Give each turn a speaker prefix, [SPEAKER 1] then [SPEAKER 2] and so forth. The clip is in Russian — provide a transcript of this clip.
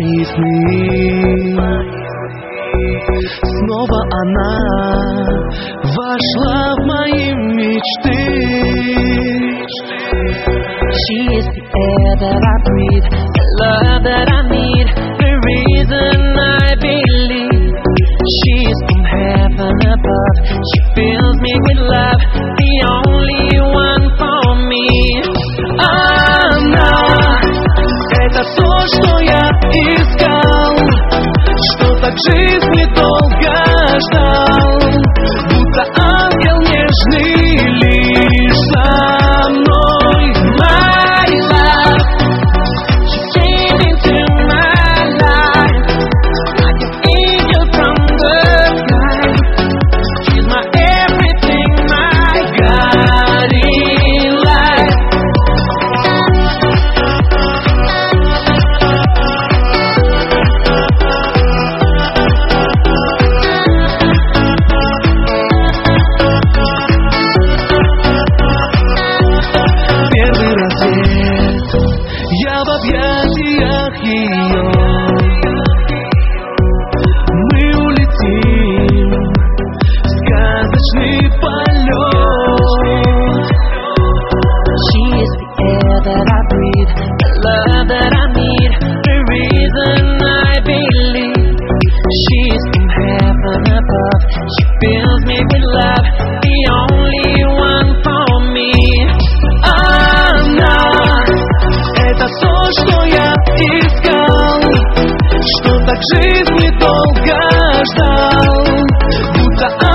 [SPEAKER 1] мои сны. Снова она вошла в мои мечты.
[SPEAKER 2] She is the air that I breathe, the love that I need, the reason I believe. She is from heaven above, she fills me with love, the only one for me.
[SPEAKER 1] Она — это то, что я искал, что так жизни долго ждал, будто ангел нежный лишь со мной.
[SPEAKER 2] My love, she came into my life like an angel from the sky. She's my everything, my guiding light.
[SPEAKER 1] Первый рассвет, я в объятиях ее. Мы улетим в сказочный полет.
[SPEAKER 2] She is the air that I breathe, the love that I need, the reason I believe. She is from heaven above, she fills me with love, the only one for me.
[SPEAKER 1] Она — это то, что я искал, что так жизни долго ждал, будто